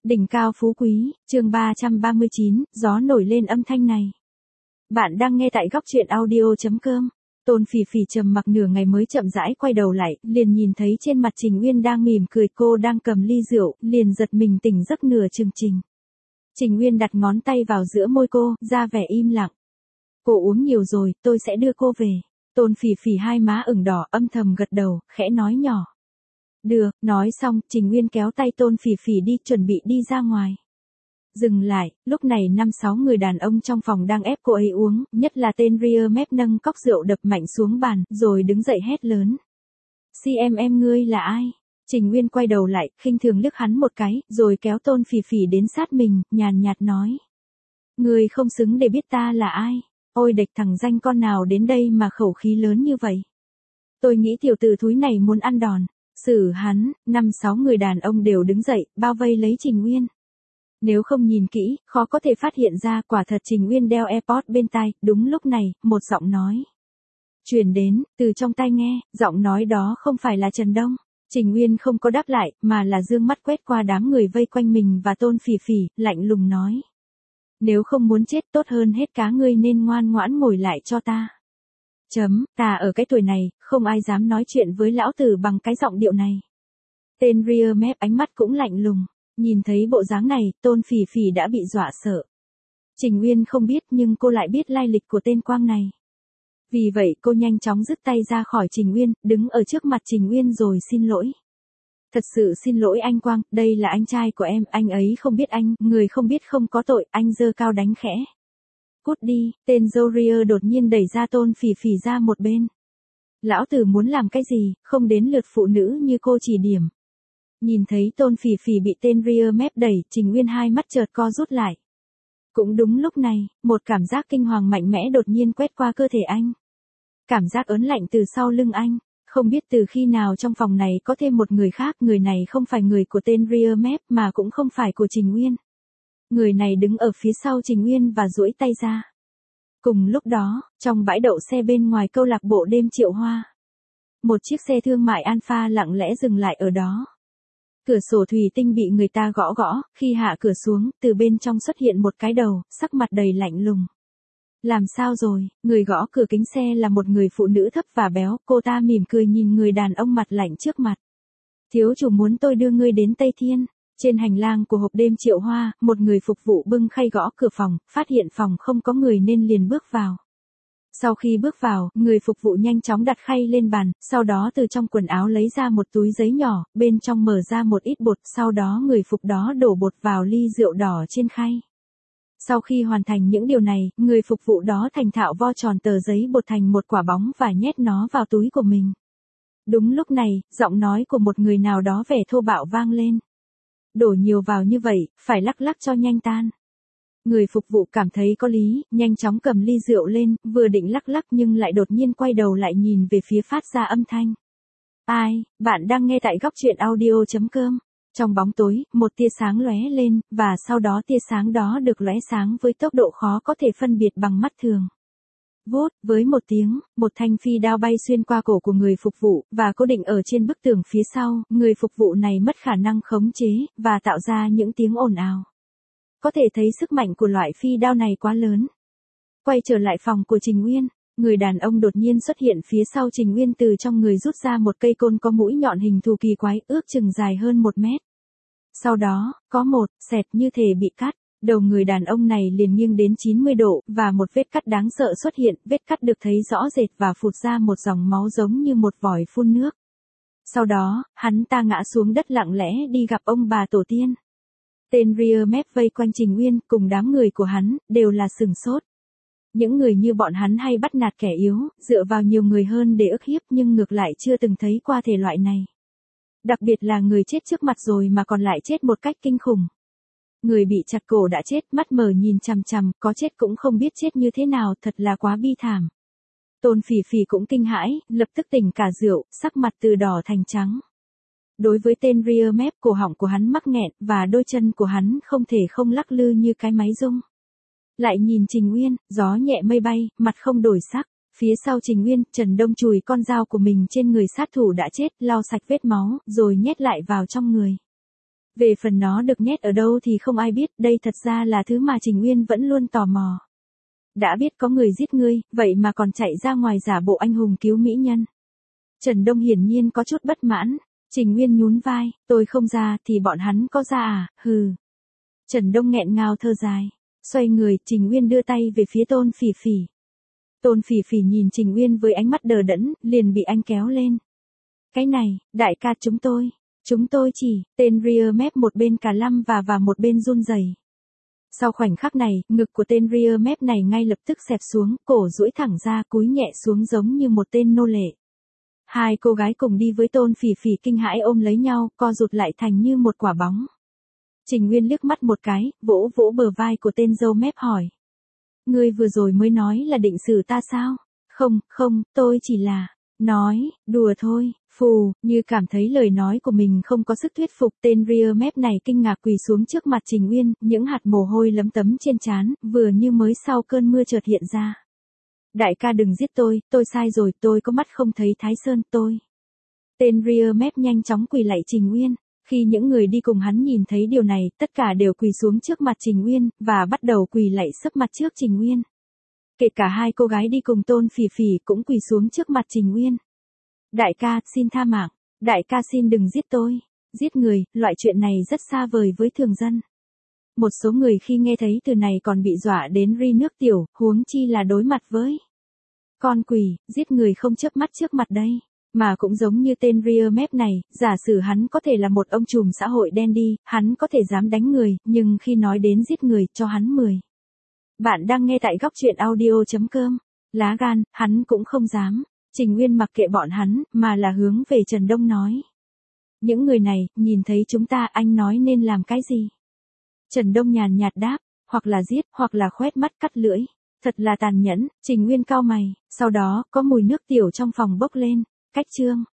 Đỉnh cao phú quý, chương 339, gió nổi lên âm thanh này. Bạn đang nghe tại góc truyện audio.com. Tôn Phỉ Phỉ trầm mặc nửa ngày mới chậm rãi quay đầu lại, liền nhìn thấy trên mặt Trình Uyên đang mỉm cười, cô đang cầm ly rượu, liền giật mình tỉnh giấc nửa chừng Trình. Trình Uyên đặt ngón tay vào giữa môi cô, ra vẻ im lặng. Cô uống nhiều rồi, tôi sẽ đưa cô về. Tôn Phỉ Phỉ hai má ửng đỏ, âm thầm gật đầu, khẽ nói nhỏ. Được, nói xong, Trình Uyên kéo tay Tôn Phỉ Phỉ đi, chuẩn bị đi ra ngoài. Dừng lại, lúc này 5-6 người đàn ông trong phòng đang ép cô ấy uống, nhất là tên Ria Mép nâng cốc rượu đập mạnh xuống bàn, rồi đứng dậy hét lớn. Em ngươi là ai? Trình Uyên quay đầu lại, khinh thường liếc hắn một cái, rồi kéo Tôn Phỉ Phỉ đến sát mình, nhàn nhạt nói. Ngươi không xứng để biết ta là ai. Ôi địch, thằng danh con nào đến đây mà khẩu khí lớn như vậy. Tôi nghĩ tiểu tử thúi này muốn ăn đòn. Xử hắn. 5-6 người đàn ông đều đứng dậy, bao vây lấy Trình Uyên. Nếu không nhìn kỹ, khó có thể phát hiện ra, quả thật Trình Uyên đeo AirPods bên tai. Đúng lúc này, một giọng nói truyền đến, từ trong tai nghe, giọng nói đó không phải là Trần Đông. Trình Uyên không có đáp lại, mà là dương mắt quét qua đám người vây quanh mình và Tôn Phỉ Phỉ, lạnh lùng nói. Nếu không muốn chết, tốt hơn hết cá ngươi nên ngoan ngoãn ngồi lại cho ta. Ta ở cái tuổi này, không ai dám nói chuyện với lão tử bằng cái giọng điệu này. Tên Ria Mép ánh mắt cũng lạnh lùng. Nhìn thấy bộ dáng này, Tôn Phỉ Phỉ đã bị dọa sợ. Trình Uyên không biết, nhưng cô lại biết lai lịch của tên Quang này. Vì vậy cô nhanh chóng dứt tay ra khỏi Trình Uyên, đứng ở trước mặt Trình Uyên rồi xin lỗi. Thật sự xin lỗi anh Quang, đây là anh trai của em, anh ấy không biết anh, người không biết không có tội, anh giơ cao đánh khẽ. Cút đi, tên Zoria đột nhiên đẩy ra Tôn Phỉ Phỉ ra một bên. Lão tử muốn làm cái gì, không đến lượt phụ nữ như cô chỉ điểm. Nhìn thấy Tôn Phỉ Phỉ bị tên Ria Mép đẩy, Trình Uyên hai mắt chợt co rút lại. Cũng đúng lúc này, một cảm giác kinh hoàng mạnh mẽ đột nhiên quét qua cơ thể anh. Cảm giác ớn lạnh từ sau lưng anh. Không biết từ khi nào trong phòng này có thêm một người khác, người này không phải người của tên Ria Mép mà cũng không phải của Trình Uyên. Người này đứng ở phía sau Trình Uyên và duỗi tay ra. Cùng lúc đó, trong bãi đậu xe bên ngoài câu lạc bộ đêm Triệu Hoa, một chiếc xe thương mại Alpha lặng lẽ dừng lại ở đó. Cửa sổ thủy tinh bị người ta gõ gõ, khi hạ cửa xuống, từ bên trong xuất hiện một cái đầu, sắc mặt đầy lạnh lùng. Làm sao rồi? Người gõ cửa kính xe là một người phụ nữ thấp và béo, cô ta mỉm cười nhìn người đàn ông mặt lạnh trước mặt. Thiếu chủ muốn tôi đưa ngươi đến Tây Thiên. Trên hành lang của hộp đêm Triệu Hoa, một người phục vụ bưng khay gõ cửa phòng, phát hiện phòng không có người nên liền bước vào. Sau khi bước vào, người phục vụ nhanh chóng đặt khay lên bàn, sau đó từ trong quần áo lấy ra một túi giấy nhỏ, bên trong mở ra một ít bột, sau đó người phục đó đổ bột vào ly rượu đỏ trên khay. Sau khi hoàn thành những điều này, người phục vụ đó thành thạo vo tròn tờ giấy bột thành một quả bóng và nhét nó vào túi của mình. Đúng lúc này, giọng nói của một người nào đó vẻ thô bạo vang lên. Đổ nhiều vào như vậy, phải lắc lắc cho nhanh tan. Người phục vụ cảm thấy có lý, nhanh chóng cầm ly rượu lên, vừa định lắc lắc nhưng lại đột nhiên quay đầu lại nhìn về phía phát ra âm thanh. Ai, bạn đang nghe tại góc truyện audio.com. Trong bóng tối, một tia sáng lóe lên, và sau đó tia sáng đó được lóe sáng với tốc độ khó có thể phân biệt bằng mắt thường. Vốt, với một tiếng, một thanh phi đao bay xuyên qua cổ của người phục vụ, và cố định ở trên bức tường phía sau, người phục vụ này mất khả năng khống chế, và tạo ra những tiếng ồn ào. Có thể thấy sức mạnh của loại phi đao này quá lớn. Quay trở lại phòng của Trình Uyên, người đàn ông đột nhiên xuất hiện phía sau Trình Uyên, từ trong người rút ra một cây côn có mũi nhọn hình thù kỳ quái, ước chừng dài hơn 1 mét. Sau đó, có một xẹt như thể bị cắt, đầu người đàn ông này liền nghiêng đến 90 độ, và một vết cắt đáng sợ xuất hiện, vết cắt được thấy rõ rệt và phụt ra một dòng máu giống như một vòi phun nước. Sau đó, hắn ta ngã xuống đất lặng lẽ đi gặp ông bà tổ tiên. Tên Ria Mép vây quanh Trình Uyên, cùng đám người của hắn, đều là sửng sốt. Những người như bọn hắn hay bắt nạt kẻ yếu, dựa vào nhiều người hơn để ức hiếp, nhưng ngược lại chưa từng thấy qua thể loại này. Đặc biệt là người chết trước mặt rồi mà còn lại chết một cách kinh khủng. Người bị chặt cổ đã chết, mắt mở nhìn chằm chằm, có chết cũng không biết chết như thế nào, thật là quá bi thảm. Tôn Phỉ Phỉ cũng kinh hãi, lập tức tỉnh cả rượu, sắc mặt từ đỏ thành trắng. Đối với tên Ria Mép, cổ họng của hắn mắc nghẹn, và đôi chân của hắn không thể không lắc lư như cái máy rung. Lại nhìn Trình Uyên, gió nhẹ mây bay, mặt không đổi sắc. Phía sau Trình Uyên, Trần Đông chùi con dao của mình trên người sát thủ đã chết, lau sạch vết máu, rồi nhét lại vào trong người. Về phần nó được nhét ở đâu thì không ai biết, đây thật ra là thứ mà Trình Uyên vẫn luôn tò mò. Đã biết có người giết ngươi, vậy mà còn chạy ra ngoài giả bộ anh hùng cứu mỹ nhân. Trần Đông hiển nhiên có chút bất mãn. Trình Uyên nhún vai, tôi không ra thì bọn hắn có ra à, hừ. Trần Đông nghẹn ngào thở dài. Xoay người, Trình Uyên đưa tay về phía Tôn Phỉ Phỉ. Tôn Phỉ Phỉ nhìn Trình Uyên với ánh mắt đờ đẫn, liền bị anh kéo lên. Cái này, đại ca chúng tôi chỉ, tên ria mép một bên cả lăm và một bên run rẩy. Sau khoảnh khắc này, ngực của tên ria mép này ngay lập tức xẹp xuống, cổ duỗi thẳng ra, cúi nhẹ xuống giống như một tên nô lệ. Hai cô gái cùng đi với Tôn Phỉ Phỉ kinh hãi ôm lấy nhau, co rụt lại thành như một quả bóng. Trình Uyên liếc mắt một cái, vỗ vỗ bờ vai của tên dâu mép hỏi. Ngươi vừa rồi mới nói là định xử ta sao? Không, tôi chỉ là... Nói, đùa thôi, phù, như cảm thấy lời nói của mình không có sức thuyết phục, tên ria mép này kinh ngạc quỳ xuống trước mặt Trình Uyên, những hạt mồ hôi lấm tấm trên trán, vừa như mới sau cơn mưa chợt hiện ra. Đại ca đừng giết tôi sai rồi, tôi có mắt không thấy Thái Sơn, tôi. Tên ria mép nhanh chóng quỳ lạy Trình Uyên. Khi những người đi cùng hắn nhìn thấy điều này, tất cả đều quỳ xuống trước mặt Trình Uyên, và bắt đầu quỳ lạy sấp mặt trước Trình Uyên. Kể cả hai cô gái đi cùng Tôn Phỉ Phỉ cũng quỳ xuống trước mặt Trình Uyên. Đại ca, xin tha mạng. Đại ca xin đừng giết tôi. Giết người, loại chuyện này rất xa vời với thường dân. Một số người khi nghe thấy từ này còn bị dọa đến ri nước tiểu, huống chi là đối mặt với con quỷ, giết người không chớp mắt trước mặt đây. Mà cũng giống như tên ria mép này, giả sử hắn có thể là một ông trùm xã hội đen đi, hắn có thể dám đánh người, nhưng khi nói đến giết người, cho hắn 10. Bạn đang nghe tại góc truyện audio.com. Lá gan, hắn cũng không dám. Trình Uyên mặc kệ bọn hắn, mà là hướng về Trần Đông nói. Những người này, nhìn thấy chúng ta, anh nói nên làm cái gì? Trần Đông nhàn nhạt đáp, hoặc là giết, hoặc là khoét mắt cắt lưỡi. Thật là tàn nhẫn. Trình Uyên cau mày, sau đó, có mùi nước tiểu trong phòng bốc lên. Cách chương